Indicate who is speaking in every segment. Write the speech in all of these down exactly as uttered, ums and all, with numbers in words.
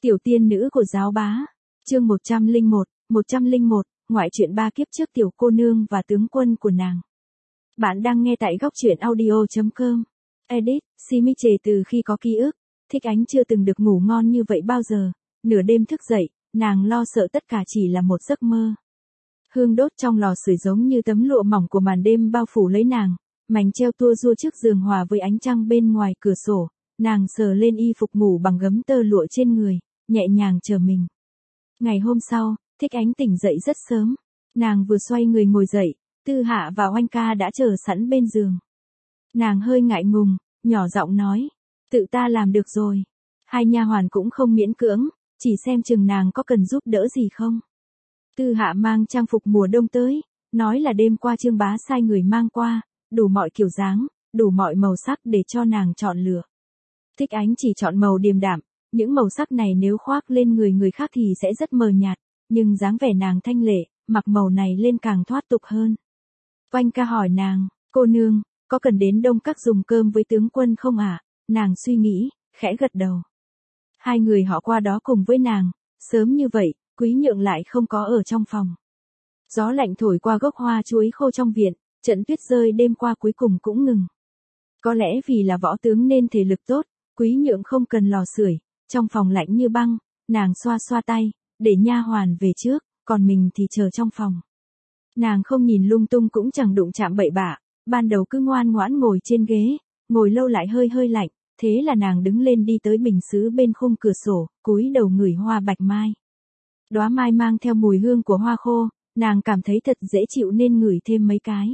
Speaker 1: Tiểu tiên nữ của giáo bá. Chương một trăm lẻ một, một trăm lẻ một, ngoại truyện ba kiếp trước tiểu cô nương và tướng quân của nàng. Bạn đang nghe tại góc truyện audio chấm com. Edit, Simiche từ khi có ký ức, Thích Ánh chưa từng được ngủ ngon như vậy bao giờ, nửa đêm thức dậy, nàng lo sợ tất cả chỉ là một giấc mơ. Hương đốt trong lò sưởi giống như tấm lụa mỏng của màn đêm bao phủ lấy nàng, mảnh treo tua rua trước giường hòa với ánh trăng bên ngoài cửa sổ, nàng sờ lên y phục ngủ bằng gấm tơ lụa trên người, nhẹ nhàng chờ mình. Ngày hôm sau, Thích Ánh tỉnh dậy rất sớm, nàng vừa xoay người ngồi dậy, Tư Hạ và Oanh ca đã chờ sẵn bên giường. Nàng hơi ngại ngùng, nhỏ giọng nói, tự ta làm được rồi. Hai nha hoàn cũng không miễn cưỡng, chỉ xem chừng nàng có cần giúp đỡ gì không. Tư Hạ mang trang phục mùa đông tới, nói là đêm qua Trương bá sai người mang qua, đủ mọi kiểu dáng, đủ mọi màu sắc để cho nàng chọn lựa. Thích Ánh chỉ chọn màu điềm đạm, những màu sắc này nếu khoác lên người người khác thì sẽ rất mờ nhạt, nhưng dáng vẻ nàng thanh lệ, mặc màu này lên càng thoát tục hơn. Oanh ca hỏi nàng, cô nương, có cần đến Đông Các dùng cơm với tướng quân không ạ? À? Nàng suy nghĩ, khẽ gật đầu. Hai người họ qua đó cùng với nàng, sớm như vậy, Quý Nhượng lại không có ở trong phòng. Gió lạnh thổi qua gốc hoa chuối khô trong viện, trận tuyết rơi đêm qua cuối cùng cũng ngừng. Có lẽ vì là võ tướng nên thể lực tốt, Quý Nhượng không cần lò sưởi, trong phòng lạnh như băng, nàng xoa xoa tay, để nha hoàn về trước, còn mình thì chờ trong phòng. Nàng không nhìn lung tung cũng chẳng đụng chạm bậy bạ, ban đầu cứ ngoan ngoãn ngồi trên ghế, ngồi lâu lại hơi hơi lạnh, thế là nàng đứng lên đi tới bình sứ bên khung cửa sổ, cúi đầu ngửi hoa bạch mai. Đóa mai mang theo mùi hương của hoa khô, nàng cảm thấy thật dễ chịu nên ngửi thêm mấy cái.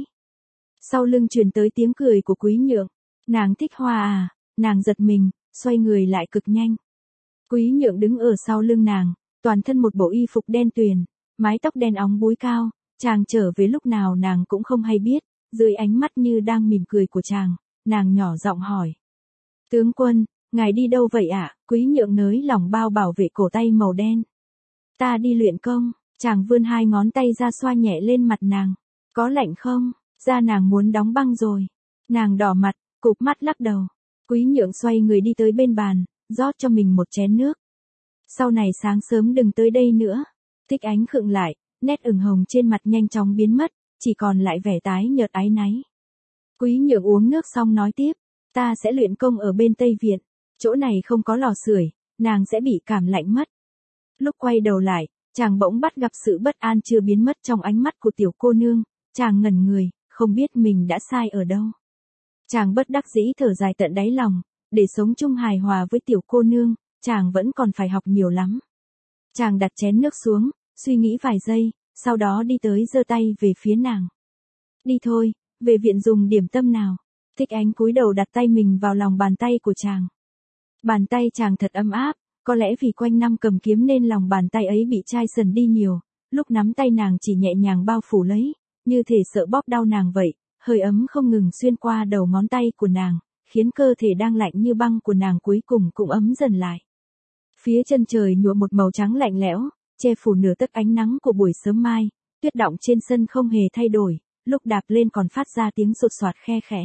Speaker 1: Sau lưng truyền tới tiếng cười của Quý Nhượng, nàng thích hoa à, nàng giật mình, xoay người lại cực nhanh. Quý Nhượng đứng ở sau lưng nàng, toàn thân một bộ y phục đen tuyền, mái tóc đen óng búi cao, chàng trở về lúc nào nàng cũng không hay biết, dưới ánh mắt như đang mỉm cười của chàng, nàng nhỏ giọng hỏi. Tướng quân, ngài đi đâu vậy ạ? À? Quý Nhượng nới lỏng bao bảo vệ cổ tay màu đen. Ta đi luyện công, chàng vươn hai ngón tay ra xoa nhẹ lên mặt nàng. Có lạnh không? Da nàng muốn đóng băng rồi. Nàng đỏ mặt, cụp mắt lắc đầu. Quý Nhượng xoay người đi tới bên bàn, rót cho mình một chén nước. Sau này sáng sớm đừng tới đây nữa. Thích Ánh khựng lại, nét ửng hồng trên mặt nhanh chóng biến mất, chỉ còn lại vẻ tái nhợt áy náy. Quý Nhượng uống nước xong nói tiếp, ta sẽ luyện công ở bên Tây Viện, chỗ này không có lò sưởi, nàng sẽ bị cảm lạnh mất. Lúc quay đầu lại, chàng bỗng bắt gặp sự bất an chưa biến mất trong ánh mắt của tiểu cô nương, chàng ngẩn người, không biết mình đã sai ở đâu. Chàng bất đắc dĩ thở dài tận đáy lòng, để sống chung hài hòa với tiểu cô nương, chàng vẫn còn phải học nhiều lắm. Chàng đặt chén nước xuống, suy nghĩ vài giây, sau đó đi tới giơ tay về phía nàng. Đi thôi, về viện dùng điểm tâm nào. Thích Ánh cúi đầu đặt tay mình vào lòng bàn tay của chàng. Bàn tay chàng thật ấm áp, có lẽ vì quanh năm cầm kiếm nên lòng bàn tay ấy bị chai sần đi nhiều, lúc nắm tay nàng chỉ nhẹ nhàng bao phủ lấy, như thể sợ bóp đau nàng vậy, hơi ấm không ngừng xuyên qua đầu ngón tay của nàng, khiến cơ thể đang lạnh như băng của nàng cuối cùng cũng ấm dần lại. Phía chân trời nhuộm một màu trắng lạnh lẽo, che phủ nửa tấc ánh nắng của buổi sớm mai, tuyết đọng trên sân không hề thay đổi, lúc đạp lên còn phát ra tiếng sột soạt khe khẽ.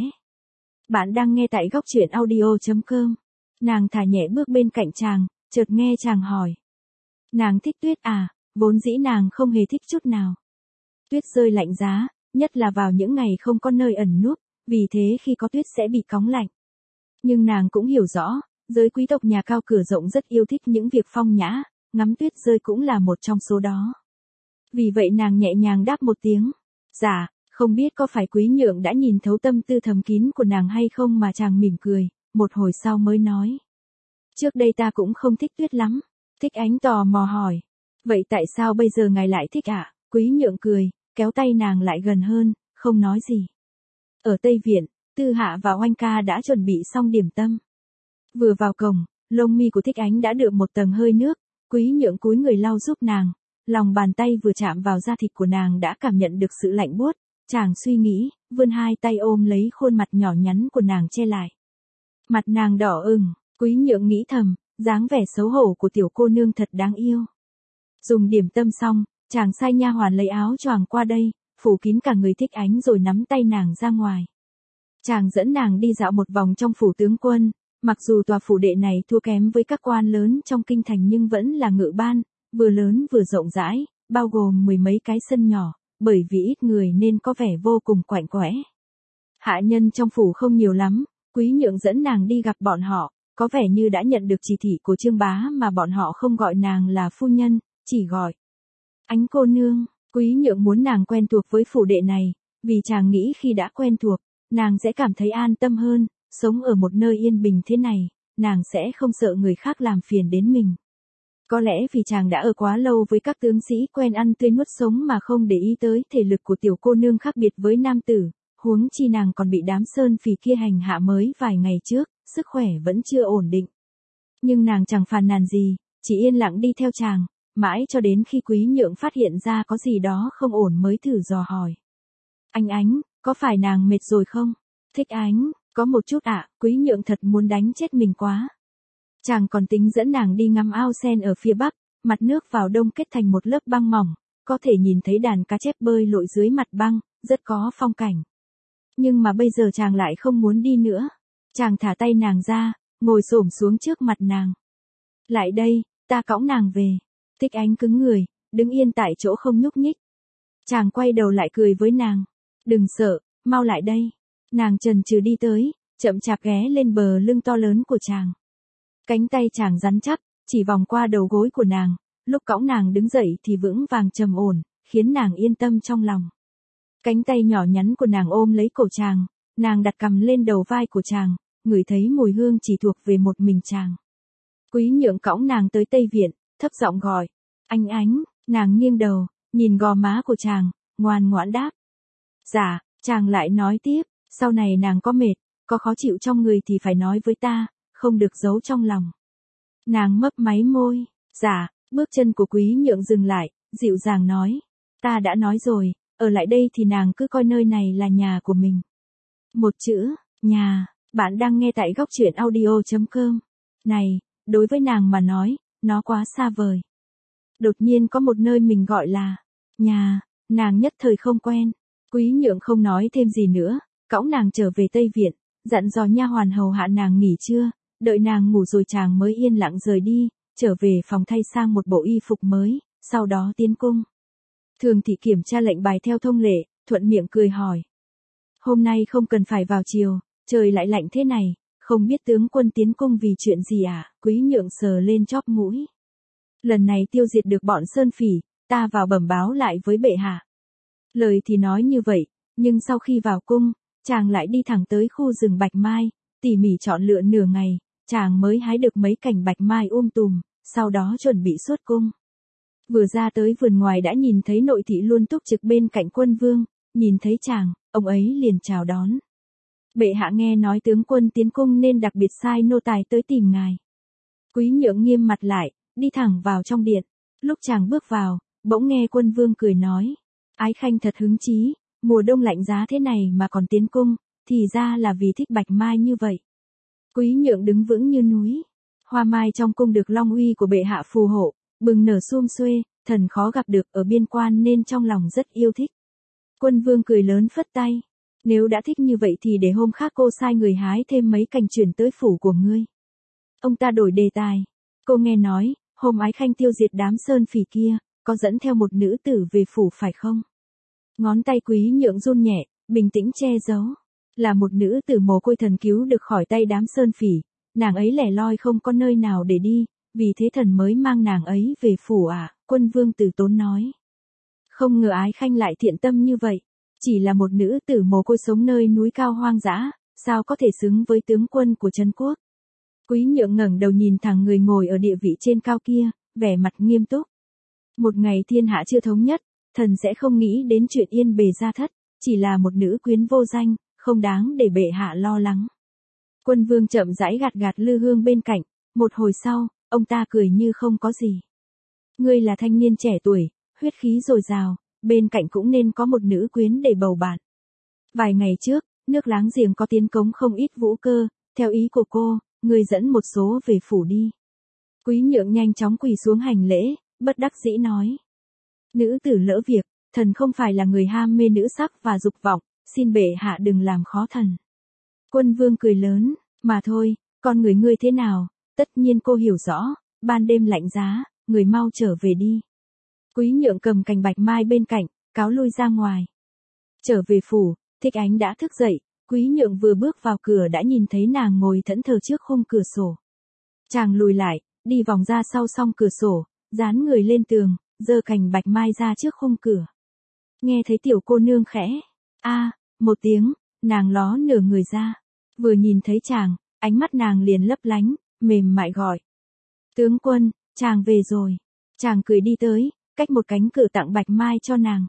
Speaker 1: Bạn đang nghe tại góc truyện audio chấm com. Nàng thả nhẹ bước bên cạnh chàng, chợt nghe chàng hỏi. Nàng thích tuyết à? Vốn dĩ nàng không hề thích chút nào. Tuyết rơi lạnh giá, nhất là vào những ngày không có nơi ẩn núp, vì thế khi có tuyết sẽ bị cóng lạnh. Nhưng nàng cũng hiểu rõ, giới quý tộc nhà cao cửa rộng rất yêu thích những việc phong nhã, ngắm tuyết rơi cũng là một trong số đó. Vì vậy nàng nhẹ nhàng đáp một tiếng. Dạ, không biết có phải Quý Nhượng đã nhìn thấu tâm tư thầm kín của nàng hay không mà chàng mỉm cười, một hồi sau mới nói. Trước đây ta cũng không thích tuyết lắm. Thích Ánh tò mò hỏi. Vậy tại sao bây giờ ngài lại thích ạ? À? Quý Nhượng cười, kéo tay nàng lại gần hơn, không nói gì. Ở Tây Viện, Tư Hạ và Oanh ca đã chuẩn bị xong điểm tâm. Vừa vào cổng, lông mi của Thích Ánh đã đượm một tầng hơi nước, Quý Nhượng cúi người lau giúp nàng, lòng bàn tay vừa chạm vào da thịt của nàng đã cảm nhận được sự lạnh buốt, chàng suy nghĩ, vươn hai tay ôm lấy khuôn mặt nhỏ nhắn của nàng che lại. Mặt nàng đỏ ửng, Quý Nhượng nghĩ thầm, dáng vẻ xấu hổ của tiểu cô nương thật đáng yêu. Dùng điểm tâm xong, chàng sai nha hoàn lấy áo choàng qua đây, phủ kín cả người Thích Ánh rồi nắm tay nàng ra ngoài. Chàng dẫn nàng đi dạo một vòng trong phủ tướng quân, Mặc dù tòa phủ đệ này thua kém với các quan lớn trong kinh thành nhưng vẫn là ngự ban, vừa lớn vừa rộng rãi, bao gồm mười mấy cái sân nhỏ, bởi vì ít người nên có vẻ vô cùng quạnh quẽ. Hạ nhân trong phủ không nhiều lắm, Quý Nhượng dẫn nàng đi gặp bọn họ, có vẻ như đã nhận được chỉ thị của Trương Bá mà bọn họ không gọi nàng là phu nhân, chỉ gọi Ánh cô nương. Quý Nhượng muốn nàng quen thuộc với phủ đệ này, vì chàng nghĩ khi đã quen thuộc, nàng sẽ cảm thấy an tâm hơn, sống ở một nơi yên bình thế này, nàng sẽ không sợ người khác làm phiền đến mình. Có lẽ vì chàng đã ở quá lâu với các tướng sĩ quen ăn tươi nuốt sống mà không để ý tới thể lực của tiểu cô nương khác biệt với nam tử, huống chi nàng còn bị đám sơn phỉ kia hành hạ mới vài ngày trước, sức khỏe vẫn chưa ổn định. Nhưng nàng chẳng phàn nàn gì, chỉ yên lặng đi theo chàng, mãi cho đến khi Quý Nhượng phát hiện ra có gì đó không ổn mới thử dò hỏi. Anh Ánh, có phải nàng mệt rồi không? Thích Ánh, có một chút ạ, Quý Nhượng thật muốn đánh chết mình quá. Chàng còn tính dẫn nàng đi ngắm ao sen ở phía bắc, mặt nước vào đông kết thành một lớp băng mỏng, có thể nhìn thấy đàn cá chép bơi lội dưới mặt băng, rất có phong cảnh. Nhưng mà bây giờ chàng lại không muốn đi nữa. Chàng thả tay nàng ra, ngồi xổm xuống trước mặt nàng. Lại đây, ta cõng nàng về. Thích Ánh cứng người, đứng yên tại chỗ không nhúc nhích. Chàng quay đầu lại cười với nàng. Đừng sợ, mau lại đây. Nàng chần chừ đi tới, chậm chạp ghé lên bờ lưng to lớn của chàng. Cánh tay chàng rắn chắc, chỉ vòng qua đầu gối của nàng, lúc cõng nàng đứng dậy thì vững vàng trầm ổn, khiến nàng yên tâm trong lòng. Cánh tay nhỏ nhắn của nàng ôm lấy cổ chàng, nàng đặt cằm lên đầu vai của chàng, ngửi thấy mùi hương chỉ thuộc về một mình chàng. Quý Nhượng cõng nàng tới Tây Viện, thấp giọng gọi, Anh Ánh, nàng nghiêng đầu, nhìn gò má của chàng, ngoan ngoãn đáp. Dạ, chàng lại nói tiếp, sau này nàng có mệt, có khó chịu trong người thì phải nói với ta, không được giấu trong lòng. Nàng mấp máy môi, dạ, bước chân của Quý Nhượng dừng lại, dịu dàng nói, ta đã nói rồi, ở lại đây thì nàng cứ coi nơi này là nhà của mình. Một chữ, nhà, bạn đang nghe tại góc truyện audio chấm com. Này, đối với nàng mà nói, nó quá xa vời. Đột nhiên có một nơi mình gọi là nhà, nàng nhất thời không quen. Quý Nhượng không nói thêm gì nữa, cõng nàng trở về Tây Viện, dặn dò nha hoàn hầu hạ nàng nghỉ trưa, đợi nàng ngủ rồi chàng mới yên lặng rời đi, trở về phòng thay sang một bộ y phục mới, sau đó tiến cung. Thường thị kiểm tra lệnh bài theo thông lệ, thuận miệng cười hỏi. Hôm nay không cần phải vào chiều, trời lại lạnh thế này, không biết tướng quân tiến cung vì chuyện gì à? Quý Nhượng sờ lên chóp mũi. Lần này tiêu diệt được bọn sơn phỉ, ta vào bẩm báo lại với bệ hạ. Lời thì nói như vậy, nhưng sau khi vào cung, chàng lại đi thẳng tới khu rừng bạch mai, tỉ mỉ chọn lựa nửa ngày, chàng mới hái được mấy cành bạch mai um tùm, sau đó chuẩn bị xuất cung. Vừa ra tới vườn ngoài đã nhìn thấy nội thị luôn túc trực bên cạnh quân vương, nhìn thấy chàng, ông ấy liền chào đón. Bệ hạ nghe nói tướng quân tiến cung nên đặc biệt sai nô tài tới tìm ngài. Quý Nhượng nghiêm mặt lại, đi thẳng vào trong điện. Lúc chàng bước vào, bỗng nghe quân vương cười nói. Ái khanh thật hứng chí, mùa đông lạnh giá thế này mà còn tiến cung, thì ra là vì thích bạch mai như vậy. Quý Nhượng đứng vững như núi. Hoa mai trong cung được long uy của bệ hạ phù hộ, bừng nở sum xuê, thần khó gặp được ở biên quan nên trong lòng rất yêu thích. Quân vương cười lớn phất tay. Nếu đã thích như vậy thì để hôm khác cô sai người hái thêm mấy cành chuyển tới phủ của ngươi. Ông ta đổi đề tài. Cô nghe nói, hôm ái khanh tiêu diệt đám sơn phỉ kia, có dẫn theo một nữ tử về phủ phải không? Ngón tay Quý Nhượng run nhẹ, bình tĩnh che giấu. Là một nữ tử mồ côi thần cứu được khỏi tay đám sơn phỉ, nàng ấy lẻ loi không có nơi nào để đi, vì thế thần mới mang nàng ấy về phủ à, quân vương Từ Tốn nói. Không ngờ ái khanh lại thiện tâm như vậy, chỉ là một nữ tử mồ côi sống nơi núi cao hoang dã, sao có thể xứng với tướng quân của Trấn Quốc. Quý Nhượng ngẩng đầu nhìn thẳng người ngồi ở địa vị trên cao kia, vẻ mặt nghiêm túc. Một ngày thiên hạ chưa thống nhất, thần sẽ không nghĩ đến chuyện yên bề gia thất, chỉ là một nữ quyến vô danh, không đáng để bệ hạ lo lắng. Quân vương chậm rãi gạt gạt lư hương bên cạnh, một hồi sau, ông ta cười như không có gì. Ngươi là thanh niên trẻ tuổi, huyết khí dồi dào, bên cạnh cũng nên có một nữ quyến để bầu bạn. Vài ngày trước, nước láng giềng có tiến cống không ít vũ cơ, theo ý của cô, ngươi dẫn một số về phủ đi. Quý Nhượng nhanh chóng quỳ xuống hành lễ, bất đắc dĩ nói. Nữ tử lỡ việc, thần không phải là người ham mê nữ sắc và dục vọng, xin bệ hạ đừng làm khó thần. Quân vương cười lớn, mà thôi, Con người ngươi thế nào, tất nhiên cô hiểu rõ, ban đêm lạnh giá, người mau trở về đi. Quý Nhượng cầm cành bạch mai bên cạnh, cáo lui ra ngoài. Trở về phủ, Thích Ánh đã thức dậy, Quý Nhượng vừa bước vào cửa đã nhìn thấy nàng ngồi thẫn thờ trước khung cửa sổ. Chàng lùi lại, đi vòng ra sau song cửa sổ, dán người lên tường, giơ cành bạch mai ra trước khung cửa. Nghe thấy tiểu cô nương khẽ, a, một tiếng, nàng ló nửa người ra. Vừa nhìn thấy chàng, ánh mắt nàng liền lấp lánh, mềm mại gọi. Tướng quân, chàng về rồi. Chàng cười đi tới, cách một cánh cửa tặng bạch mai cho nàng.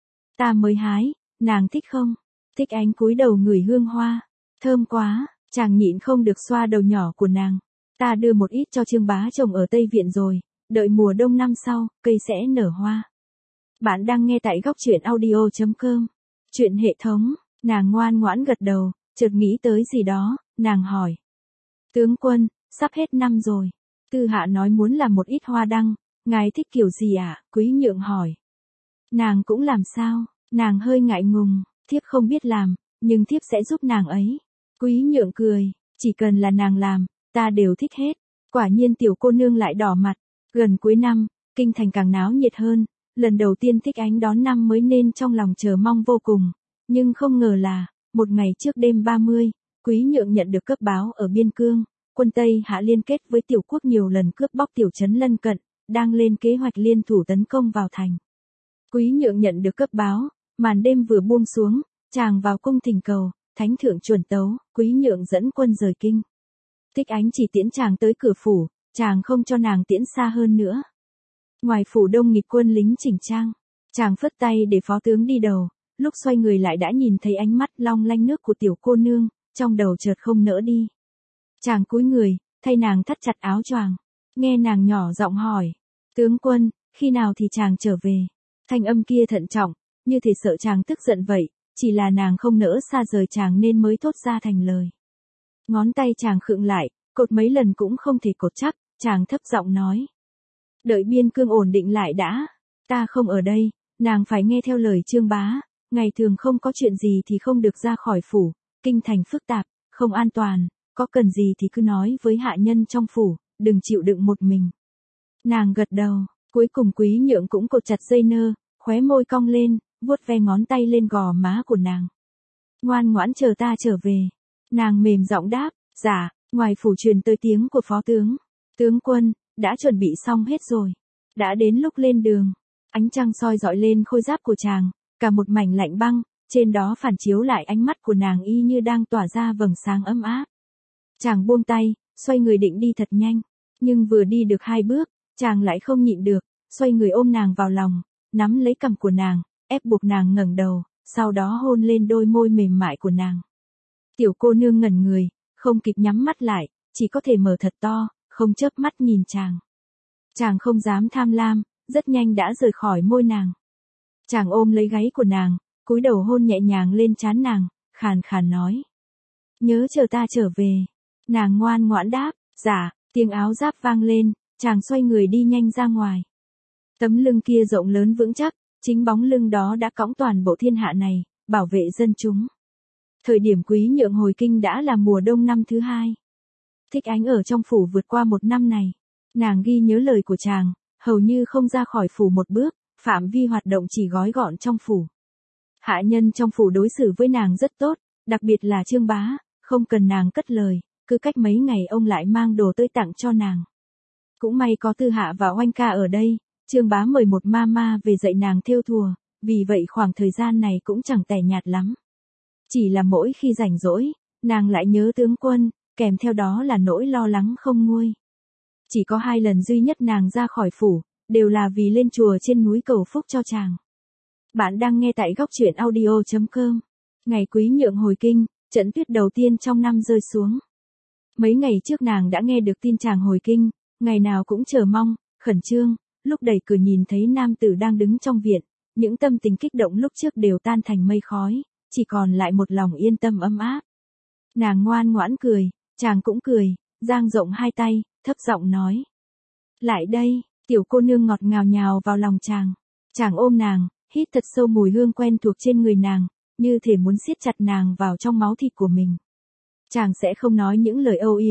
Speaker 1: Ta mới hái, nàng thích không? Thích Ánh cúi đầu ngửi hương hoa. Thơm quá, chàng nhịn không được xoa đầu nhỏ của nàng. Ta đưa một ít cho Trương bá trồng ở Tây Viện rồi, đợi mùa đông năm sau, cây sẽ nở hoa. Bạn đang nghe tại góc truyện audio chấm com. Chuyện hệ thống, nàng ngoan ngoãn gật đầu, chợt nghĩ tới gì đó, nàng hỏi. Tướng quân, sắp hết năm rồi. Tư hạ nói muốn làm một ít hoa đăng, ngài thích kiểu gì ạ? À? Quý Nhượng hỏi. Nàng cũng làm sao? Nàng hơi ngại ngùng, thiếp không biết làm, nhưng thiếp sẽ giúp nàng ấy. Quý Nhượng cười, chỉ cần là nàng làm, ta đều thích hết. Quả nhiên tiểu cô nương lại đỏ mặt. Gần cuối năm, kinh thành càng náo nhiệt hơn, lần đầu tiên Thích Ánh đón năm mới nên trong lòng chờ mong vô cùng. Nhưng không ngờ là, một ngày trước đêm ba mươi, Quý Nhượng nhận được cấp báo ở biên cương, quân Tây Hạ liên kết với tiểu quốc nhiều lần cướp bóc tiểu trấn lân cận, đang lên kế hoạch liên thủ tấn công vào thành. Quý Nhượng nhận được cấp báo, màn đêm vừa buông xuống, chàng vào cung thỉnh cầu, thánh thượng chuẩn tấu, Quý Nhượng dẫn quân rời kinh. Thích Ánh chỉ tiễn chàng tới cửa phủ, chàng không cho nàng tiễn xa hơn nữa. Ngoài phủ đông nghịch quân lính chỉnh trang, chàng phất tay để phó tướng đi đầu, lúc xoay người lại đã nhìn thấy ánh mắt long lanh nước của tiểu cô nương, trong đầu chợt không nỡ đi. Chàng cúi người, thay nàng thắt chặt áo choàng, nghe nàng nhỏ giọng hỏi, tướng quân, khi nào thì chàng trở về? Thanh âm kia thận trọng, như thể sợ chàng tức giận vậy, chỉ là nàng không nỡ xa rời chàng nên mới thốt ra thành lời. Ngón tay chàng khựng lại, cột mấy lần cũng không thể cột chắc, chàng thấp giọng nói. Đợi biên cương ổn định lại đã, ta không ở đây, nàng phải nghe theo lời Trương bá, ngày thường không có chuyện gì thì không được ra khỏi phủ, kinh thành phức tạp, không an toàn, có cần gì thì cứ nói với hạ nhân trong phủ, đừng chịu đựng một mình. Nàng gật đầu, cuối cùng Quý Nhượng cũng cột chặt dây nơ, khóe môi cong lên, vuốt ve ngón tay lên gò má của nàng. Ngoan ngoãn chờ ta trở về. Nàng mềm giọng đáp, dạ, ngoài phủ truyền tới tiếng của phó tướng. Tướng quân, đã chuẩn bị xong hết rồi. Đã đến lúc lên đường. Ánh trăng soi dọi lên khôi giáp của chàng, cả một mảnh lạnh băng, trên đó phản chiếu lại ánh mắt của nàng y như đang tỏa ra vầng sáng ấm áp. Chàng buông tay, xoay người định đi thật nhanh, nhưng vừa đi được hai bước, chàng lại không nhịn được, xoay người ôm nàng vào lòng, nắm lấy cằm của nàng, ép buộc nàng ngẩng đầu, sau đó hôn lên đôi môi mềm mại của nàng. Tiểu cô nương ngẩn người, không kịp nhắm mắt lại, chỉ có thể mở thật to, không chớp mắt nhìn chàng. Chàng không dám tham lam, rất nhanh đã rời khỏi môi nàng. Chàng ôm lấy gáy của nàng, cúi đầu hôn nhẹ nhàng lên trán nàng, khàn khàn nói. Nhớ chờ ta trở về. Nàng ngoan ngoãn đáp, dạ, tiếng áo giáp vang lên, chàng xoay người đi nhanh ra ngoài. Tấm lưng kia rộng lớn vững chắc, chính bóng lưng đó đã cõng toàn bộ thiên hạ này, bảo vệ dân chúng. Thời điểm Quý Nhượng hồi kinh đã là mùa đông năm thứ hai. Thích Ánh ở trong phủ vượt qua một năm này. Nàng ghi nhớ lời của chàng, hầu như không ra khỏi phủ một bước, phạm vi hoạt động chỉ gói gọn trong phủ. Hạ nhân trong phủ đối xử với nàng rất tốt, đặc biệt là Trương bá, không cần nàng cất lời, cứ cách mấy ngày ông lại mang đồ tới tặng cho nàng. Cũng may có Tư hạ và Oanh ca ở đây, Trương bá mời một ma ma về dạy nàng thêu thùa, vì vậy khoảng thời gian này cũng chẳng tẻ nhạt lắm. Chỉ là mỗi khi rảnh rỗi, nàng lại nhớ tướng quân, kèm theo đó là nỗi lo lắng không nguôi. Chỉ có hai lần duy nhất nàng ra khỏi phủ, đều là vì lên chùa trên núi cầu phúc cho chàng. Bạn đang nghe tại góc truyện audio chấm com. Ngày Quý Nhượng hồi kinh, trận tuyết đầu tiên trong năm rơi xuống. Mấy ngày trước nàng đã nghe được tin chàng hồi kinh, ngày nào cũng chờ mong, khẩn trương, lúc đẩy cửa nhìn thấy nam tử đang đứng trong viện, những tâm tình kích động lúc trước đều tan thành mây khói, chỉ còn lại một lòng yên tâm ấm áp. Nàng ngoan ngoãn cười, chàng cũng cười, dang rộng hai tay, thấp giọng nói. Lại đây, tiểu cô nương ngọt ngào nhào vào lòng chàng. Chàng ôm nàng, hít thật sâu mùi hương quen thuộc trên người nàng, như thể muốn siết chặt nàng vào trong máu thịt của mình. Chàng sẽ không nói những lời âu yếm,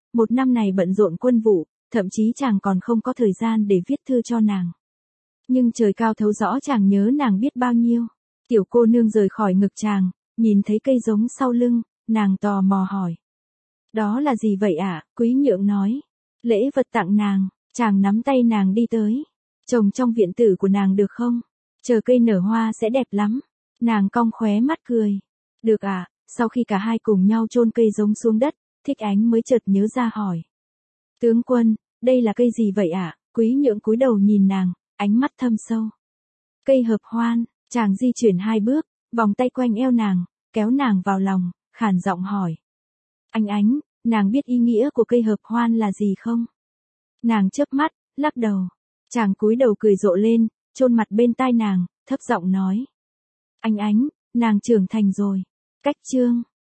Speaker 1: một năm này bận rộn quân vụ, thậm chí chàng còn không có thời gian để viết thư cho nàng. Nhưng trời cao thấu rõ chàng nhớ nàng biết bao nhiêu. Tiểu cô nương rời khỏi ngực chàng, nhìn thấy cây giống sau lưng, nàng tò mò hỏi. Đó là gì vậy ạ? À? Quý Nhượng nói. Lễ vật tặng nàng. Chàng nắm tay nàng đi tới. Trồng trong viện tử của nàng được không? Chờ cây nở hoa sẽ đẹp lắm. Nàng cong khóe mắt cười. Được ạ. À? Sau khi cả hai cùng nhau chôn cây giống xuống đất, Thích Ánh mới chợt nhớ ra hỏi. Tướng quân, đây là cây gì vậy ạ? À? Quý Nhượng cúi đầu nhìn nàng, ánh mắt thâm sâu. Cây hợp hoan. Chàng di chuyển hai bước, vòng tay quanh eo nàng, kéo nàng vào lòng, khàn giọng hỏi. Anh Ánh, nàng biết ý nghĩa của cây hợp hoan là gì không? Nàng chớp mắt, lắc đầu. Chàng cúi đầu cười rộ lên, chôn mặt bên tai nàng, thấp giọng nói. Anh Ánh, nàng trưởng thành rồi. Cách chương.